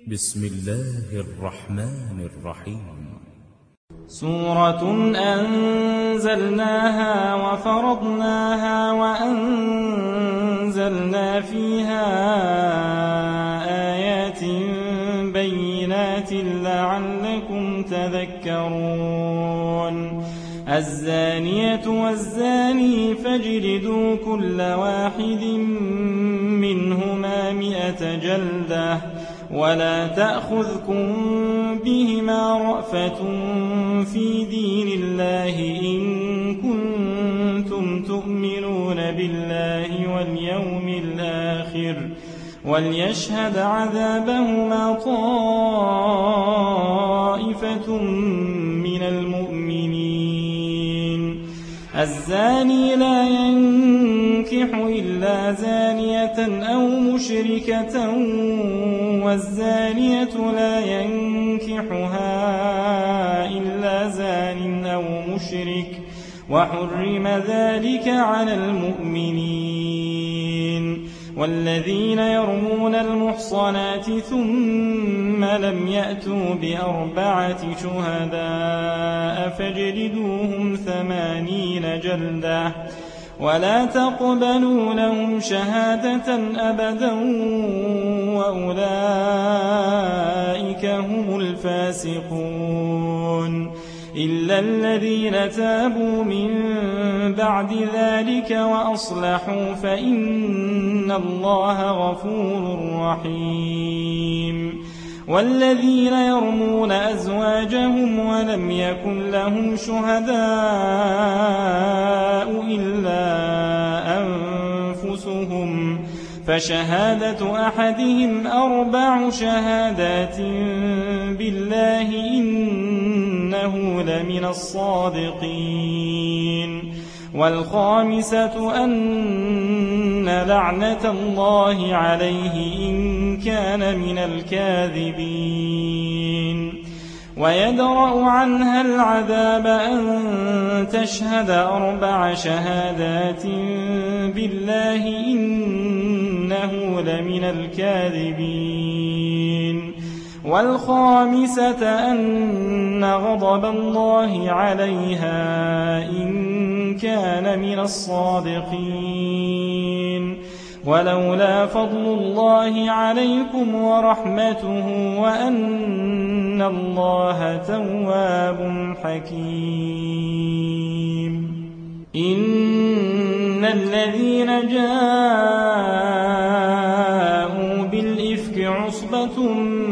بسم الله الرحمن الرحيم. سورة أنزلناها وفرضناها وأنزلنا فيها آيات بينات لعلكم تذكرون. الزانية والزاني فاجلدوا كل واحد منهما 100 جلدة ولا تأخذكم بهما رأفة في دين الله إن كنتم تؤمنون بالله واليوم الآخر وليشهد عذابهما طائفة من المؤمنين. الزاني لا ينكح إلا زانية أو مشركة والزانية لا ينكحها إلا زان أو مشرك وحرم ذلك على المؤمنين. والذين يرمون المحصنات ثم لم يأتوا ب4 شهداء فاجلدوهم 80 جلدة ولا تقبلوا لهم شهادة أبدا وأولئك هم الفاسقون. إلا الذين تابوا من بعد ذلك وأصلحوا فإن الله غفور رحيم. والذين يرمون أزواجهم ولم يكن لهم شهداء إلا أنفسهم فشهادة أحدهم 4 شهادات بالله إنه لمن الصادقين. والخامسة أن لعنة الله عليه إن كان من الكاذبين. ويدرأ عنها العذاب أن تشهد 4 شهادات بالله إنه لمن الكاذبين. والخامسة أن غضب الله عليها إن كان من الصادقين. ولولا فضل الله عليكم ورحمته وأن الله تواب حكيم. إن الذين جاءوا بالإفك عصبة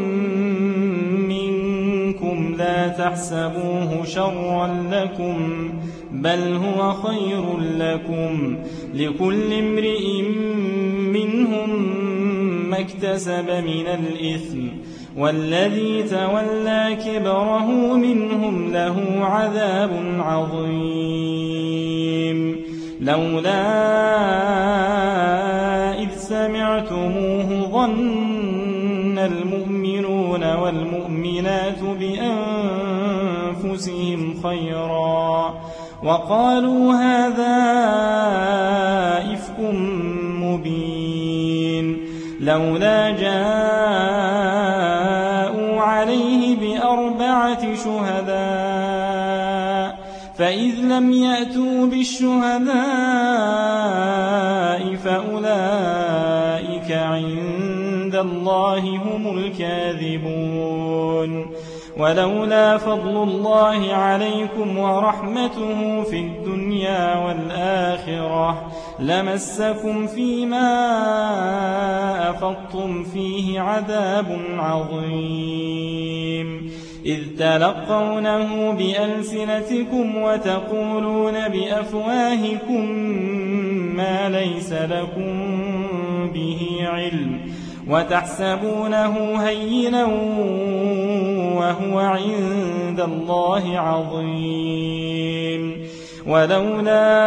منكم لا تحسبوه شرا لكم بل هو خير لكم لكل امرئ منهم ما اكتسب من الإثم والذي تولى كبره منهم له عذاب عظيم. لولا إذ سمعتموه ظن المؤمنون والمؤمنات بأنفسهم خيرا وقالوا هذا إفك مبين. لولا جاءوا عليه ب4 شهداء فإذ لم يأتوا بالشهداء فأولئك عند الله هم الكاذبون. ولولا فضل الله عليكم ورحمته في الدنيا والآخرة لمسكم فيما أفضتم فيه عذاب عظيم. إذ تلقونه بألسنتكم وتقولون بأفواهكم ما ليس لكم به علم وتحسبونه هينا وهو عند الله عظيم. ولولا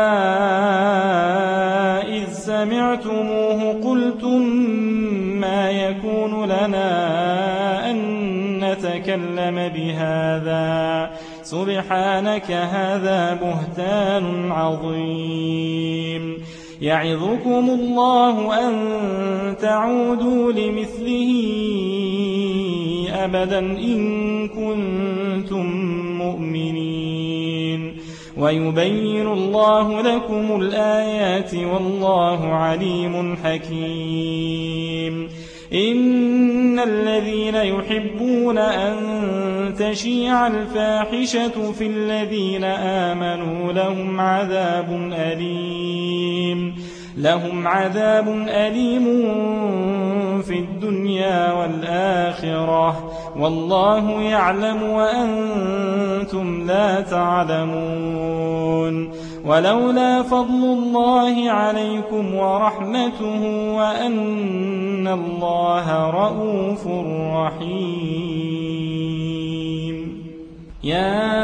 إذ سمعتموه قلتم ما يكون لنا أن نتكلم بهذا سبحانك هذا بهتان عظيم. يعظكم الله أن تعودوا لمثله أبدا إن كنتم مؤمنين ويبين الله لكم الآيات والله عليم حكيم إن الذين يحبون أن تشيع الفاحشة في الذين آمنوا لهم عذاب أليم في الدنيا والآخرة والله يعلم وأنتم لا تعلمون ولولا فضل الله عليكم ورحمته وأن الله رءوف رحيم يا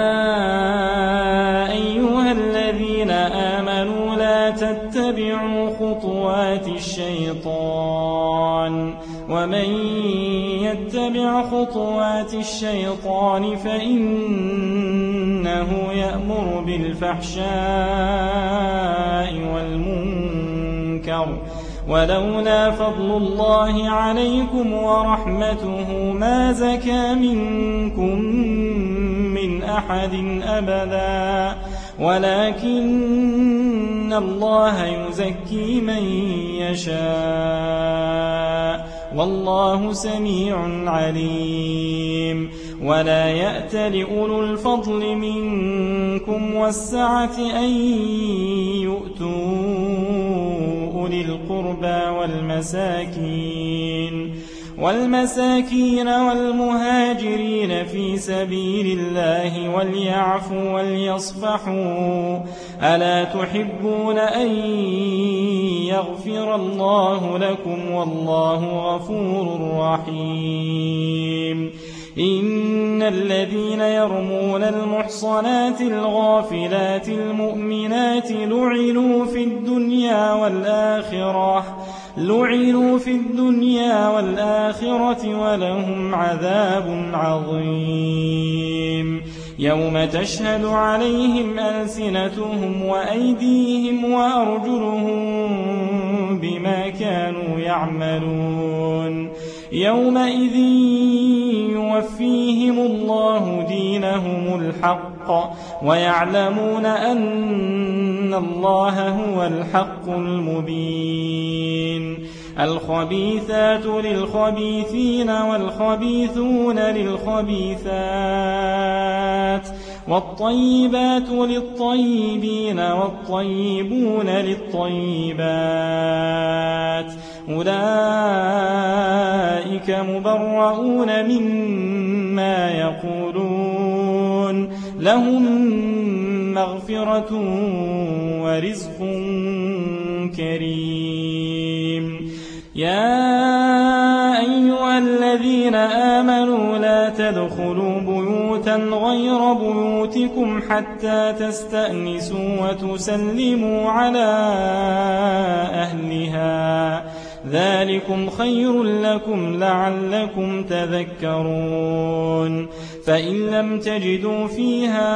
أيها الذين آمنوا لا تتبعوا خطوات الشيطان ومن يتبع خطوات الشيطان فإنه يأمر بالفحشاء والمنكر ولولا فضل الله عليكم ورحمته ما زكى منكم من أحد أبدا ولكن الله يزكي من يشاء والله سميع عليم ولا يأت لأولو الفضل منكم والسعة أن يؤتوا أولي القربى والمساكين والمهاجرين في سبيل الله وليعفوا وليصفحوا ألا تحبون أن يغفر الله لكم والله غفور رحيم إن الذين يرمون المحصنات الغافلات المؤمنات لعنوا في الدنيا والآخرة ولهم عذاب عظيم يوم تشهد عليهم ألسنتهم وأيديهم وأرجلهم بما كانوا يعملون يومئذ يوفيهم الله دينهم الحق ويعلمون أن الله هو الحق المبين الخبيثات للخبيثين والخبيثون للخبيثات والطيبات للطيبين والطيبون للطيبات أولئك مبرؤون مما يقولون لهم مغفرة ورزق كريم يا أيها الذين آمنوا لا تدخلوا بيوتا غير بيوتكم حتى تستأنسوا وتسلموا على أهلها ذلكم خير لكم لعلكم تذكرون فإن لم تجدوا فيها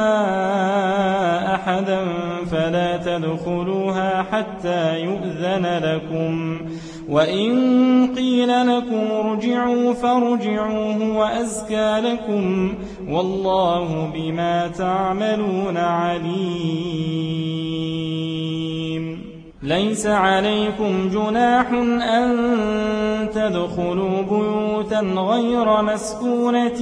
أحدا فلا تدخلوها حتى يؤذن لكم وإن قيل لكم ارجعوا فارجعوا هو أزكى لكم والله بما تعملون عليم ليس عليكم جناح أن تدخلوا بيوتا غير مسكونة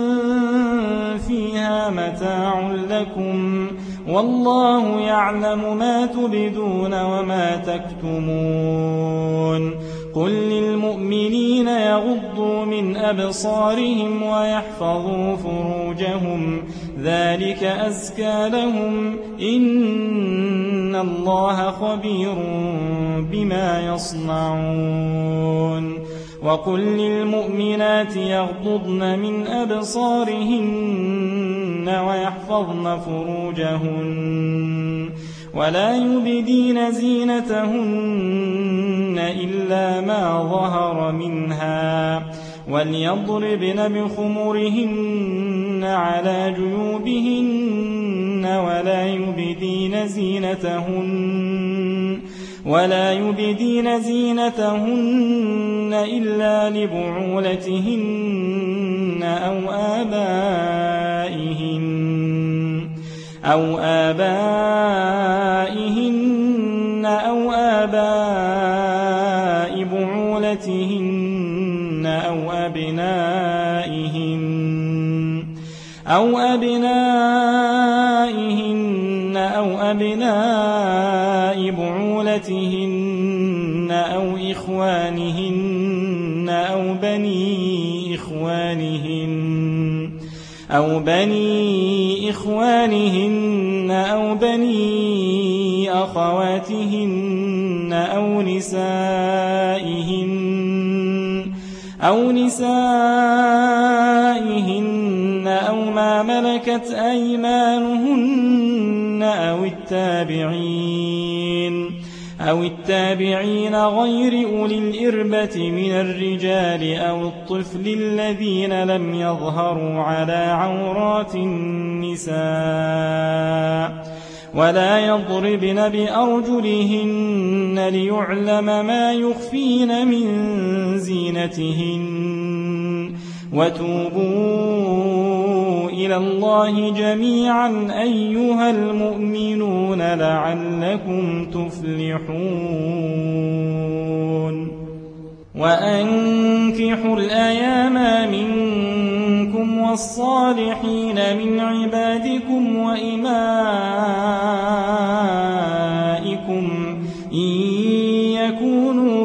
فيها متاع لكم والله يعلم ما تبدون وما تكتمون قل للمؤمنين يغضوا من أبصارهم ويحفظوا فروجهم ذلك أزكى لهم إن الله خبير بما يصنعون وقل للمؤمنات يغضضن من أبصارهن ويحفظن فروجهن ولا يبدين زينتهن إلا ما ظهر منها وليضربن بخمرهن على جيوبهن ولا يبدين زينتهن إلا لبعولتهن آبائهن أو آباء بعولتهن أو أبناء بعولتهن أو إخوانهن أو بني إخوانهن أو بني أخواتهن أو نسائهن أو ما ملكت أيمانهن أو التابعين غير أولي الإربة من الرجال أو الطفل الذين لم يظهروا على عورات النساء ولا يضربن بأرجلهن ليعلم ما يخفين من زينتهن وتوبوا إلى الله جميعا أيها المؤمنون لعلكم تفلحون وأنكحوا الأيام منكم والصالحين من عبادكم وإمائكم إن يكونوا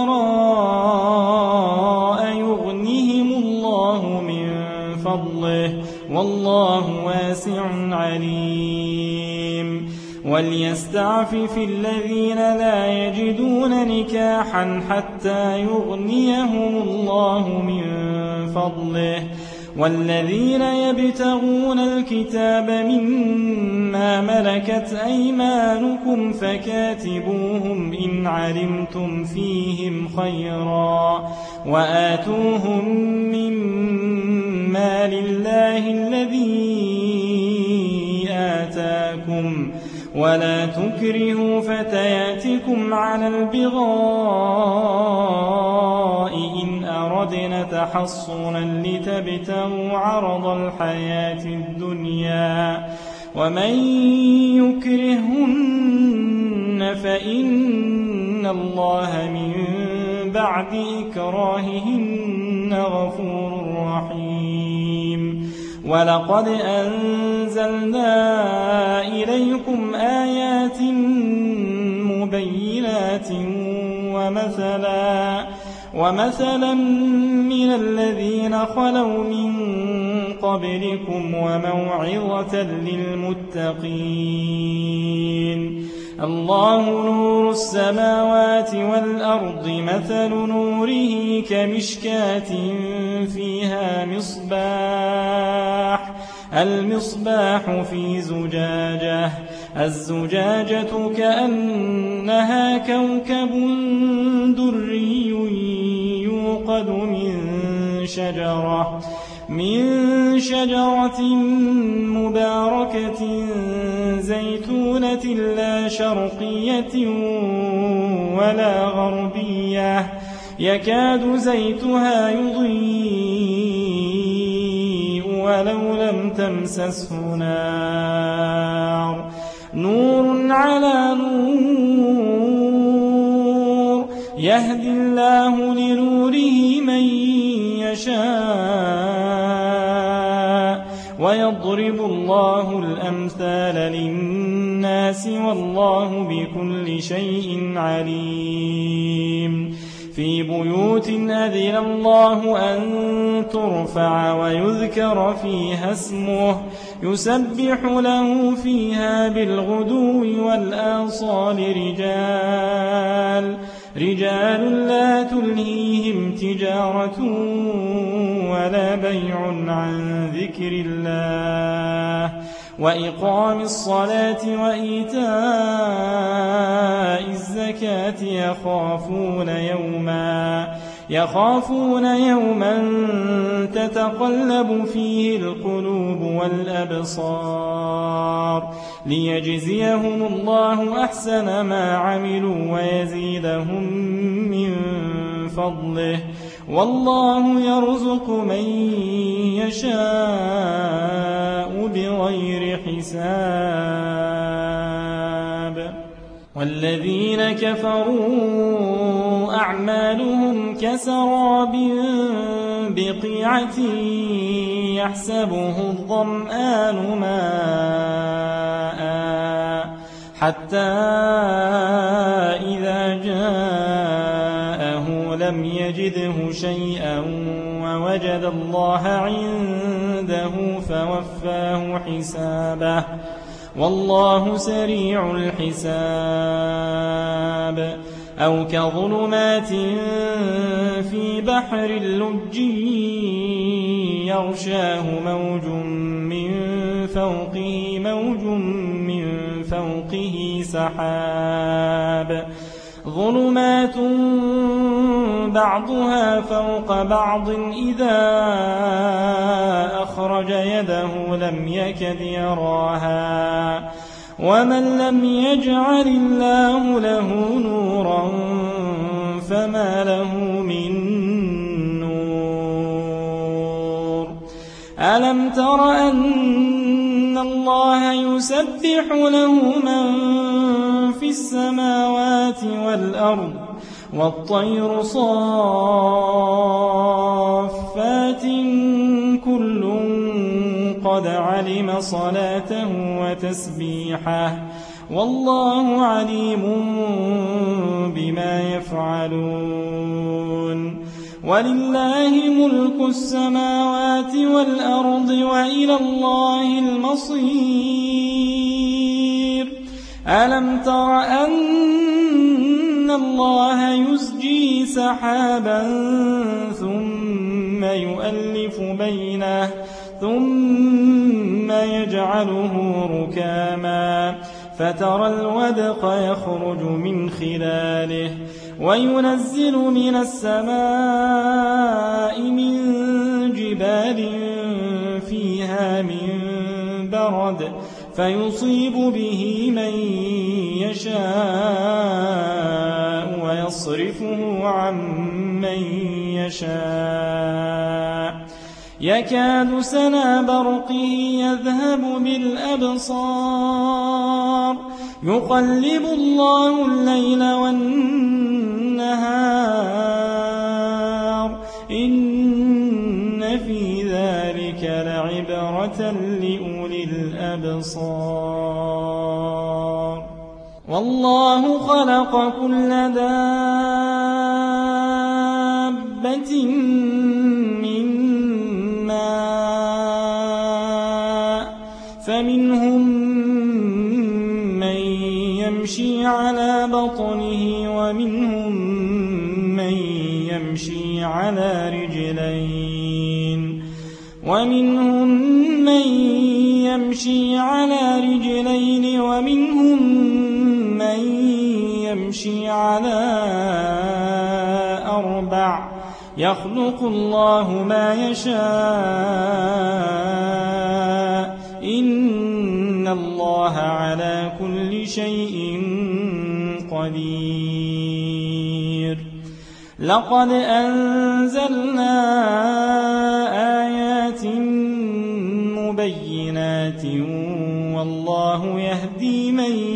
فقراء يغنهم الله من فضله والله واسع عليم وليستعفف الذين لا يجدون نكاحا حتى يغنيهم الله من فضله والذين يبتغون الكتاب مما ملكت أيمانكم فكاتبوهم إن علمتم فيهم خيرا وآتوهم مما لله الذي آتاكم ولا تكرهوا فتياتكم على البغاء إن أردنا تحصنا لتبتغوا عرض الحياة الدنيا ومن يكرهن فإن الله من بعد إكراههن غفور رحيم ولقد أنزلنا إليكم آيات مبينات ومثلا من الذين خلوا من قبلكم وموعظة للمتقين الله نور السماوات والأرض مثل نوره كمشكاة فيها المصباح في زجاجة الزجاجة كأنها كوكب دري يوقد من شجرة مباركة زيتونة لا شرقية ولا غربية يكاد زيتها يضيء ولو لم تمسسه نور على نور يهدي الله لنوره من يشاء ويضرب الله الأمثال للناس والله بكل شيء عليم في بيوت أذن الله أن ترفع ويذكر فيها اسمه يسبح له فيها بالغدو والآصال رجال لا تلهيهم تجارة ولا بيع عن ذكر الله وإقام الصلاة وإيتاء الزكاة يخافون يوما تتقلب فيه القلوب والأبصار ليجزيهم الله أحسن ما عملوا ويزيدهم من فضله والله يرزق من يشاء بغير حساب والذين كفروا أعمالهم كسراب بقيعة يحسبه الظمآن ماء حتى إذا جاءه لم يجده شيئا ووجد الله عنده فوفاه حسابه والله سريع الحساب أو كظلمات في بحر اللج يغشاه موج من فوقه موج من فوقه سحاب ظلمات بعضها فوق بعض إذا أخرج يده لم يكد يراها ومن لم يجعل الله له نورا فما له من نور ألم تر أن الله يسبح له من في السماوات والأرض والطير صافات كل قد علم صلاته وتسبيحه والله عليم بما يفعلون ولله ملك السماوات والأرض وإلى الله المصير ألم تر أن الله يزجي سحابا ثم يؤلف بينه ثم يجعله ركاما فترى الودق يخرج من خلاله وينزل من السماء من جبال فيها من برد فيصيب به من يشاء ويصرفه عن من يشاء يكاد سنا برقه يذهب بالأبصار يقلب الله الليل والنهار إن في ذلك لعبرة لأولي الأبصار والله خلق كل دابة من ماء فمنهم من يمشي على بطنه ومنهم من يمشي على رجلين ومنهم من يمشي على رجلين ومنهم من يمشي على أربع يخلق الله ما يشاء إن الله على كل شيء قدير لقد أنزلنا آيات مبينات والله يهدي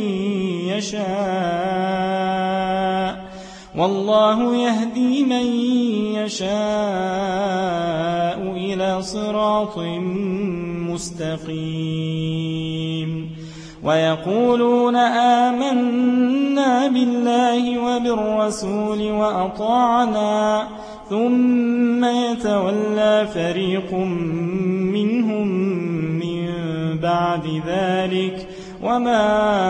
من يشاء إلى صراط مستقيم ويقولون آمنا بالله وبالرسول وأطعنا ثم يتولى فريق منهم من بعد ذلك وما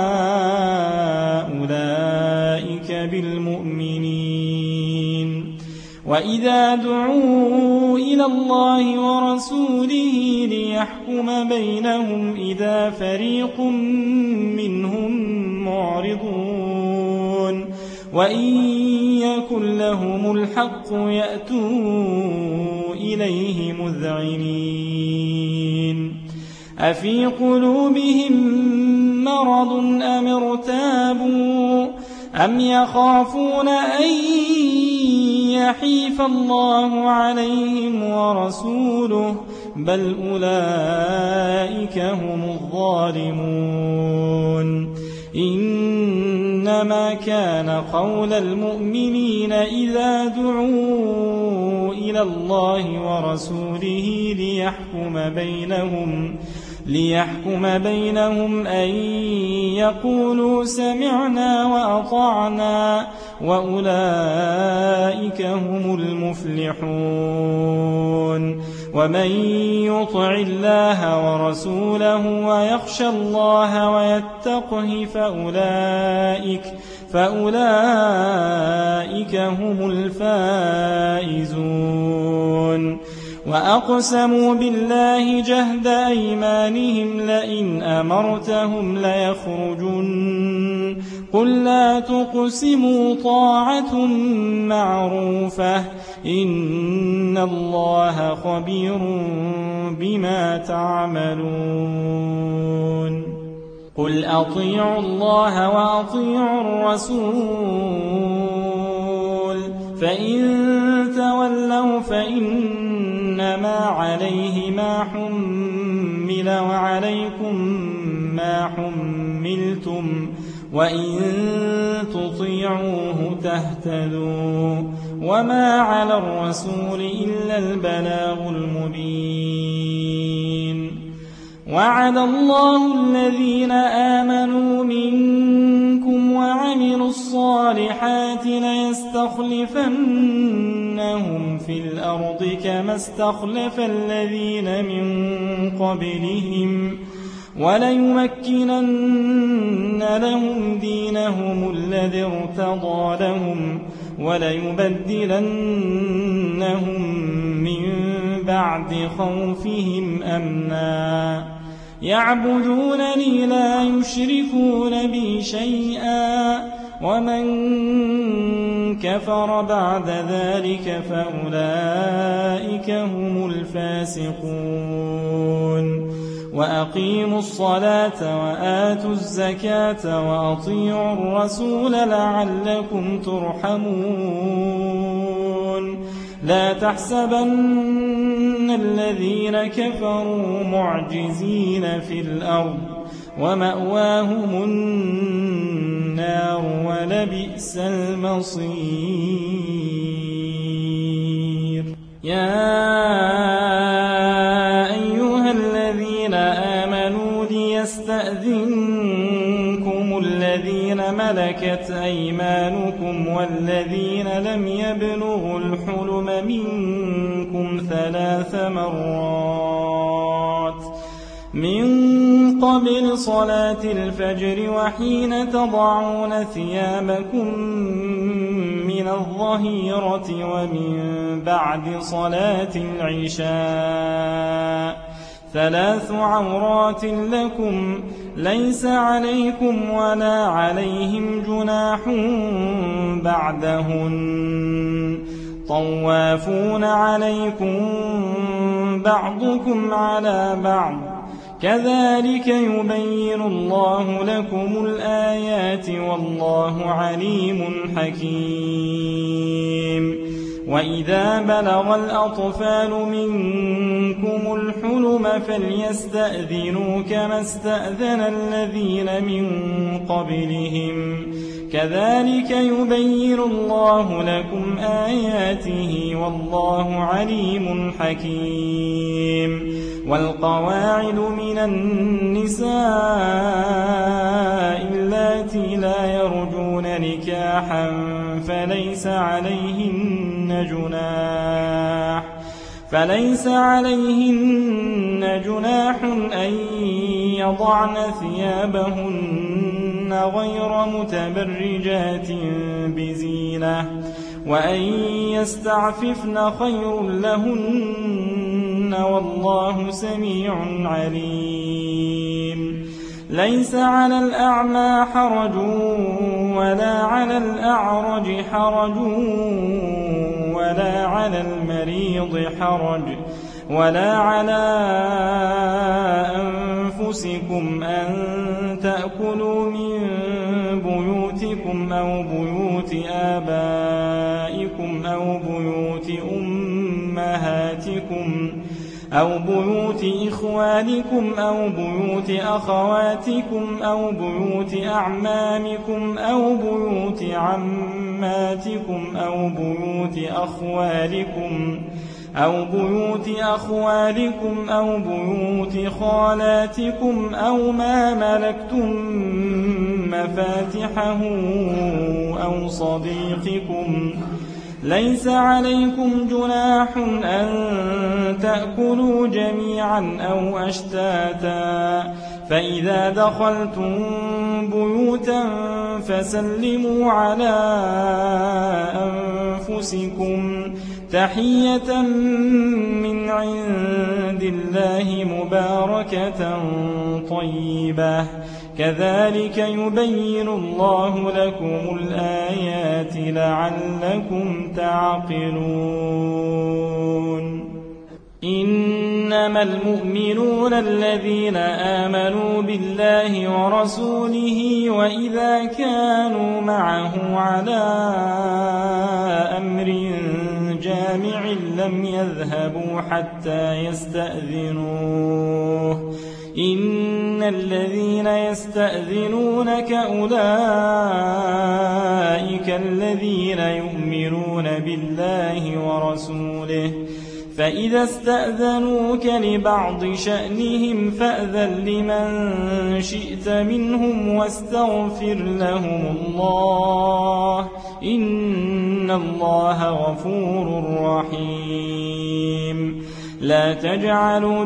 أولئك بالمؤمنين وإذا دعوا إلى الله ورسوله ليحكم بينهم إذا فريق منهم معرضون وإن يكن لهم الحق يأتوا إليه مذعنين أفي قلوبهم مرض أم يخافون أن يحيف الله عليهم ورسوله بل أولئك هم الظالمون إنما كان قول المؤمنين إذا دعوا إلى الله ورسوله ليحكم بينهم أن يقولوا سمعنا وأطعنا وأولئك هم المفلحون ومن يطع الله ورسوله ويخشى الله ويتقه فأولئك هم الفائزون وأقسموا بالله جهد أيمانهم لئن أمرتهم ليخرجن قل لا تقسموا طاعة معروفة إن الله خبير بما تعملون قل أطيعوا الله وأطيعوا الرسول فإن تولوا فإنما عليه ما حمل وعليكم ما حملتم وإن تطيعوه تهتدوا وما على الرسول إلا البلاغ المبين وعد الله الذين آمنوا منكم وعملوا الصالحات ليستخلفنهم في الأرض كما استخلف الذين من قبلهم وليمكنن لهم دينهم الذي ارتضى لهم وليبدلنهم من بعد خوفهم أمنا يعبدونني لا يشركون بي شيئا ومن كفر بعد ذلك فأولئك هم الفاسقون وأقيموا الصلاة وآتوا الزكاة وأطيعوا الرسول لعلكم ترحمون لا تحسبن الذين كفروا معجزين في الأرض ومأواهم النار ولبئس المصير يا أيها الذين آمنوا ليستأذنكم الذين ملكت أيمانكم والذين لم يبلغوا الحلم منكم 3 مرات من قبل صلاة الفجر وحين تضعون ثيابكم من الظهيرة ومن بعد صلاة العشاء 3 عورات لكم ليس عليكم ولا عليهم جناح بعدهن طوافون عليكم بعضكم على بعض كذلك يبين الله لكم الآيات والله عليم حكيم وإذا بلغ الأطفال منكم الحلم فليستأذنوا كما استأذن الذين من قبلهم كذلك يبين الله لكم آياته والله عليم حكيم والقواعد من النساء اللاتي لا يرجون نكاحا فليس عليهن جناح أن يضعن ثيابهن غير متبرجات بزينة وأن يستعففن خير لهن والله سميع عليم ليس على الأعمى حرج ولا على الأعرج حرج ولا على المريض حرج ولا على أنفسكم أن تأكلوا من بيوتكم أو أو بيوت آبائكم أو بيوت أمهاتكم أو بيوت إخوانكم أو بيوت أخواتكم أو بيوت أعمامكم أو بيوت عماتكم أو بيوت أخوالكم أو بيوت خالاتكم أو ما ملكتم مفاتحه أو صديقكم. ليس عليكم جناح أن تأكلوا جميعا أو أشتاتا، فإذا دخلتم بيوتا فسلموا على أنفسكم تحية من عند الله مباركة طيبة، كذلك يبين الله لكم الآيات لعلكم تعقلون. إنما المؤمنون الذين آمنوا بالله ورسوله وإذا كانوا معه على أمر جامع لم يذهبوا حتى يستأذنوه. إن الذين يستأذنونك أولئك الذين يؤمنون بالله ورسوله، فإذا استأذنوك لبعض شأنهم فأذن لمن شئت منهم واستغفر لهم الله، إن الله غفور رحيم. لا تجعلوا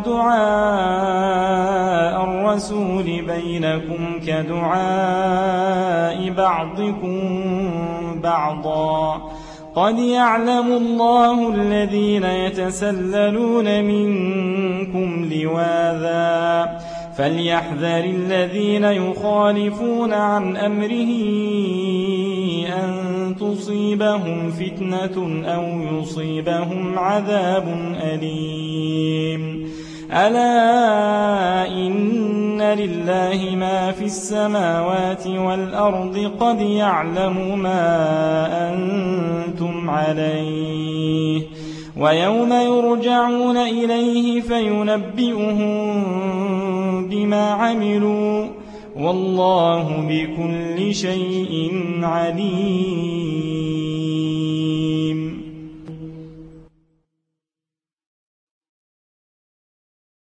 دعاء الرسول بينكم كدعاء بعضكم بعضا، قد يعلم الله الذين يتسللون منكم لواذا، فليحذر الذين يخالفون عن أمره أن تصيبهم فتنة أو يصيبهم عذاب أليم. ألا إن لله ما في السماوات والأرض، قد يعلم ما أنتم عليه، ويوم يرجعون إليه فينبئهم بما عملوا، والله بكل شيء عليم.